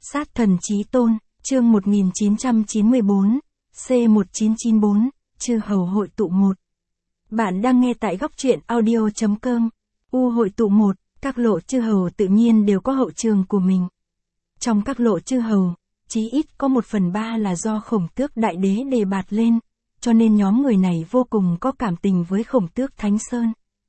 Sát thần chí tôn, chương 1994, C1994, chư hầu hội tụ 1. Bạn đang nghe tại góc truyện audio.com. Hội tụ 1, các lộ chư hầu tự nhiên đều có hậu trường của mình. Trong các lộ chư hầu, chí ít có 1/3 là do Khổng Tước Đại Đế đề bạt lên, cho nên nhóm người này vô cùng có cảm tình với Khổng Tước Thánh Sơn.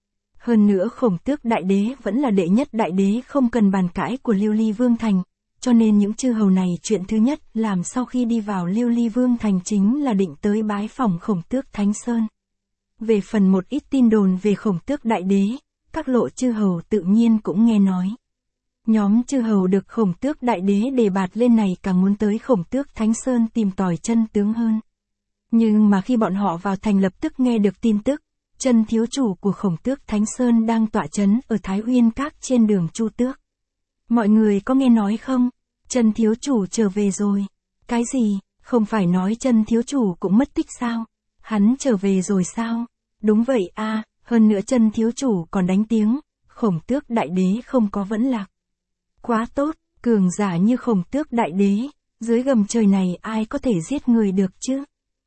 Hơn nữa Khổng Tước Đại Đế vẫn là đệ nhất đại đế không cần bàn cãi của Lưu Ly Vương Thành, cho nên những chư hầu này chuyện thứ nhất làm sau khi đi vào Lưu Ly Vương Thành chính là định tới bái phỏng Khổng Tước Thánh Sơn. Về phần một ít tin đồn về Khổng Tước Đại Đế, các lộ chư hầu tự nhiên cũng nghe nói. Nhóm chư hầu được Khổng Tước Đại Đế đề bạt lên này càng muốn tới Khổng Tước Thánh Sơn tìm tòi chân tướng hơn. Nhưng mà khi bọn họ vào thành lập tức nghe được tin tức, chân thiếu chủ của Khổng Tước Thánh Sơn đang tọa trấn ở Thái Uyên Các trên đường Chu Tước. Mọi người có nghe nói không? Chân thiếu chủ trở về rồi. Cái gì? Không phải nói chân thiếu chủ cũng mất tích sao? Hắn trở về rồi sao? Đúng vậy a, hơn nữa chân thiếu chủ còn đánh tiếng, Khổng Tước Đại Đế không có vẫn lạc. Quá tốt, cường giả như Khổng Tước Đại Đế, dưới gầm trời này ai có thể giết người được chứ?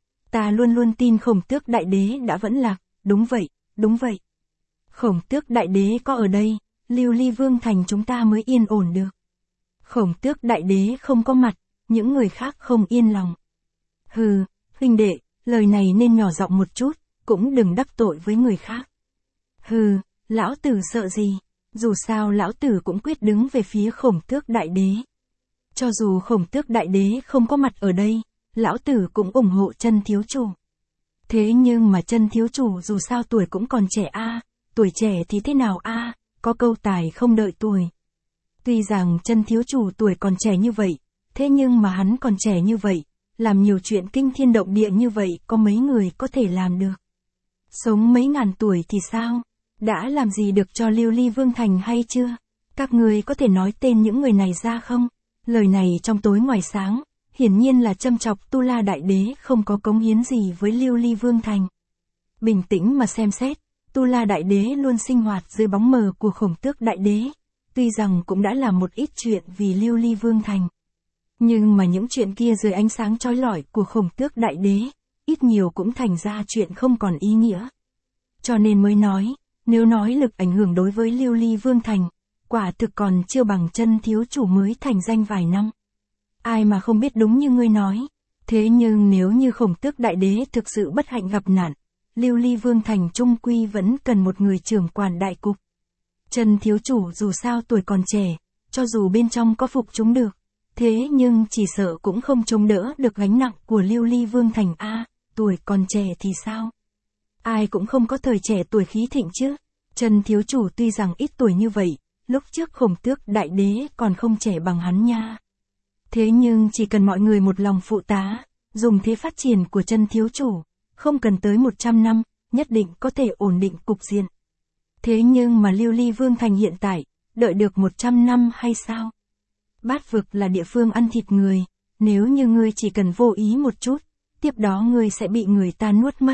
Ta luôn luôn tin Khổng Tước Đại Đế đã vẫn lạc, đúng vậy, đúng vậy. Khổng Tước Đại Đế có ở đây, Lưu Ly Vương Thành chúng ta mới yên ổn được. Khổng Tước Đại Đế không có mặt, những người khác không yên lòng. Hừ, huynh đệ, lời này nên nhỏ giọng một chút, cũng đừng đắc tội với người khác. Hừ, lão tử sợ gì? Dù sao lão tử cũng quyết đứng về phía Khổng Tước Đại Đế. Cho dù Khổng Tước Đại Đế không có mặt ở đây, lão tử cũng ủng hộ chân thiếu chủ. Thế nhưng mà chân thiếu chủ dù sao tuổi cũng còn trẻ a, tuổi trẻ thì thế nào a, có câu tài không đợi tuổi. Tuy rằng chân thiếu chủ tuổi còn trẻ như vậy, thế nhưng mà hắn còn trẻ như vậy, làm nhiều chuyện kinh thiên động địa như vậy có mấy người có thể làm được. Sống mấy ngàn tuổi thì sao? Đã làm gì được cho Lưu Ly Vương Thành hay chưa? Các người có thể nói tên những người này ra không? Lời này trong tối ngoài sáng, hiển nhiên là châm chọc Tu La Đại Đế không có cống hiến gì với Lưu Ly Vương Thành. Bình tĩnh mà xem xét, Tu La Đại Đế luôn sinh hoạt dưới bóng mờ của Khổng Tước Đại Đế, tuy rằng cũng đã làm một ít chuyện vì Lưu Ly Vương Thành. Nhưng mà những chuyện kia dưới ánh sáng chói lọi của Khổng Tước Đại Đế, ít nhiều cũng thành ra chuyện không còn ý nghĩa. Cho nên mới nói, nếu nói lực ảnh hưởng đối với Lưu Ly Vương Thành, quả thực còn chưa bằng chân thiếu chủ mới thành danh vài năm. Ai mà không biết đúng như ngươi nói. Thế nhưng nếu như Khổng Tước Đại Đế thực sự bất hạnh gặp nạn, Lưu Ly Vương Thành trung quy vẫn cần một người trưởng quản đại cục. Chân thiếu chủ dù sao tuổi còn trẻ, cho dù bên trong có phục chúng được, thế nhưng chỉ sợ cũng không chống đỡ được gánh nặng của Lưu Ly Vương Thành a, tuổi còn trẻ thì sao? Ai cũng không có thời trẻ tuổi khí thịnh chứ. Chân thiếu chủ tuy rằng ít tuổi như vậy, lúc trước Khổng Tước Đại Đế còn không trẻ bằng hắn nha. Thế nhưng chỉ cần mọi người một lòng phụ tá, dùng thế phát triển của chân thiếu chủ, không cần tới 100 năm, nhất định có thể ổn định cục diện. Thế nhưng mà Lưu Ly Vương Thành hiện tại, đợi được 100 năm hay sao? Bát vực là địa phương ăn thịt người, nếu như ngươi chỉ cần vô ý một chút, tiếp đó ngươi sẽ bị người ta nuốt mất.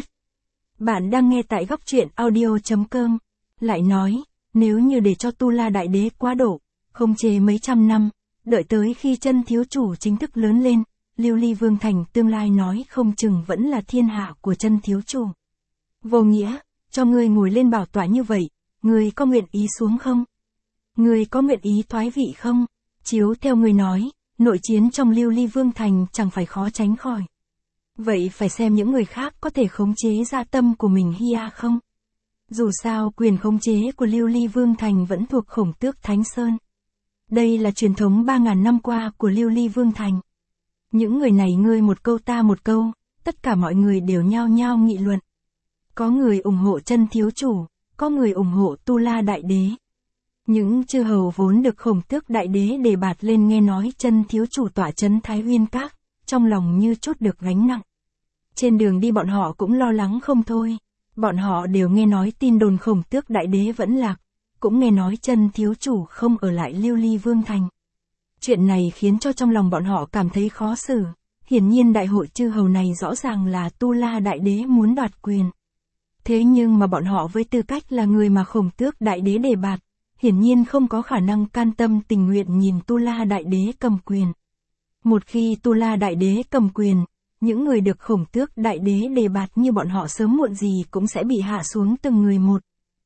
Bạn đang nghe tại góc truyện audio.com. Lại nói, nếu như để cho Tu La Đại Đế quá độ, không chế mấy trăm năm, đợi tới khi chân thiếu chủ chính thức lớn lên, Lưu Ly Vương Thành tương lai nói không chừng vẫn là thiên hạ của chân thiếu chủ. Vô nghĩa, cho ngươi ngồi lên bảo tọa như vậy, ngươi có nguyện ý xuống không? Ngươi có nguyện ý thoái vị không? Chiếu theo ngươi nói, nội chiến trong Lưu Ly Vương Thành chẳng phải khó tránh khỏi. Vậy phải xem những người khác có thể khống chế dạ tâm của mình hay không? Dù sao quyền khống chế của Lưu Ly Vương Thành vẫn thuộc Khổng Tước Thánh Sơn. Đây là truyền thống 3.000 năm qua của Lưu Ly Vương Thành. Những người này ngươi một câu ta một câu, tất cả mọi người đều nhao nhao nghị luận. Có người ủng hộ chân thiếu chủ, có người ủng hộ Tu La Đại Đế. Những chư hầu vốn được Khổng Tước Đại Đế đề bạt lên nghe nói chân thiếu chủ tọa trấn Thái Uyên Các, trong lòng như trút được gánh nặng. Trên đường đi bọn họ cũng lo lắng không thôi. Bọn họ đều nghe nói tin đồn Khổng Tước Đại Đế vẫn lạc, cũng nghe nói chân thiếu chủ không ở lại Lưu Ly Vương Thành. Chuyện này khiến cho trong lòng bọn họ cảm thấy khó xử. Hiển nhiên đại hội chư hầu này rõ ràng là Tu La Đại Đế muốn đoạt quyền. Thế nhưng mà bọn họ với tư cách là người mà Khổng Tước Đại Đế đề bạt, hiển nhiên không có khả năng can tâm tình nguyện nhìn Tu La Đại Đế cầm quyền. Một khi Tu La Đại Đế cầm quyền, những người được Khổng Tước Đại Đế đề bạt như bọn họ sớm muộn gì cũng sẽ bị hạ xuống từng người một.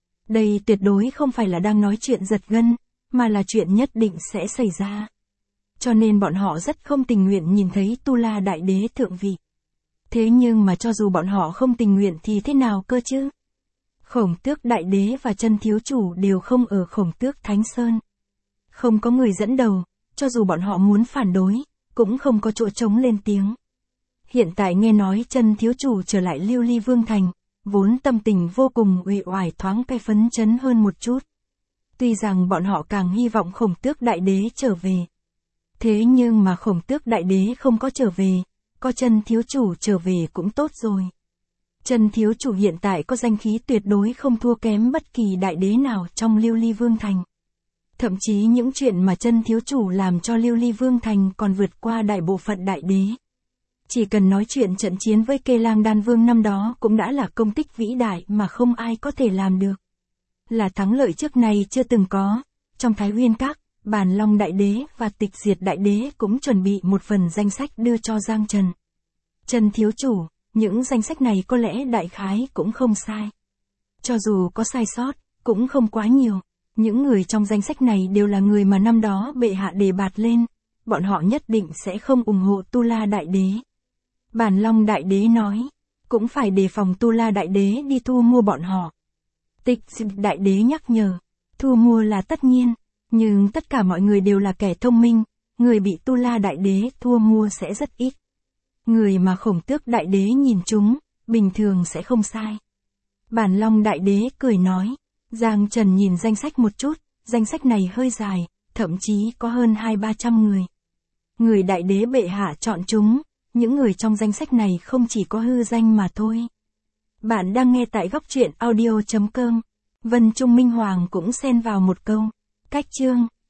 Đây tuyệt đối không phải là đang nói chuyện giật gân, mà là chuyện nhất định sẽ xảy ra. Cho nên bọn họ rất không tình nguyện nhìn thấy Tu La Đại Đế thượng vị. Thế nhưng mà cho dù bọn họ không tình nguyện thì thế nào cơ chứ? Khổng Tước Đại Đế và Chân Thiếu Chủ đều không ở Khổng Tước Thánh Sơn. Không có người dẫn đầu, cho dù bọn họ muốn phản đối, cũng không có chỗ trống lên tiếng. Hiện tại nghe nói Chân Thiếu Chủ trở lại Lưu Ly Vương Thành, vốn tâm tình vô cùng uể oải thoáng cái phấn chấn hơn một chút. Tuy rằng bọn họ càng hy vọng Khổng Tước Đại Đế trở về. Thế nhưng mà Khổng Tước Đại Đế không có trở về, có Chân Thiếu Chủ trở về cũng tốt rồi. Chân Thiếu Chủ hiện tại có danh khí tuyệt đối không thua kém bất kỳ đại đế nào trong Lưu Ly Vương Thành. Thậm chí những chuyện mà Chân Thiếu Chủ làm cho Lưu Ly Vương Thành còn vượt qua đại bộ phận đại đế. Chỉ cần nói chuyện trận chiến với Kê Lang Đan Vương năm đó cũng đã là công tích vĩ đại mà không ai có thể làm được. Là thắng lợi trước này chưa từng có. Trong Thái Uyên Các, Bàn Long Đại Đế và Tịch Diệt Đại Đế cũng chuẩn bị một phần danh sách đưa cho Giang Trần. Chân Thiếu Chủ, những danh sách này có lẽ đại khái cũng không sai. Cho dù có sai sót, cũng không quá nhiều. Những người trong danh sách này đều là người mà năm đó bệ hạ đề bạt lên. Bọn họ nhất định sẽ không ủng hộ Tu La Đại Đế. Bàn Long Đại Đế nói, cũng phải đề phòng Tu La Đại Đế đi thu mua bọn họ. Tịch Diệt Đại Đế nhắc nhở, thu mua là tất nhiên, nhưng tất cả mọi người đều là kẻ thông minh, người bị Tu La Đại Đế thua mua sẽ rất ít. Người mà Khổng Tước Đại Đế nhìn chúng, bình thường sẽ không sai. Bàn Long Đại Đế cười nói, Giang Trần nhìn danh sách một chút, danh sách này hơi dài, thậm chí có hơn 200-300 người. Người Đại Đế bệ hạ chọn chúng, những người trong danh sách này không chỉ có hư danh mà thôi. Bạn đang nghe tại góc truyện audio.com. Vân Trung Minh Hoàng cũng xen vào một câu. Cách chương.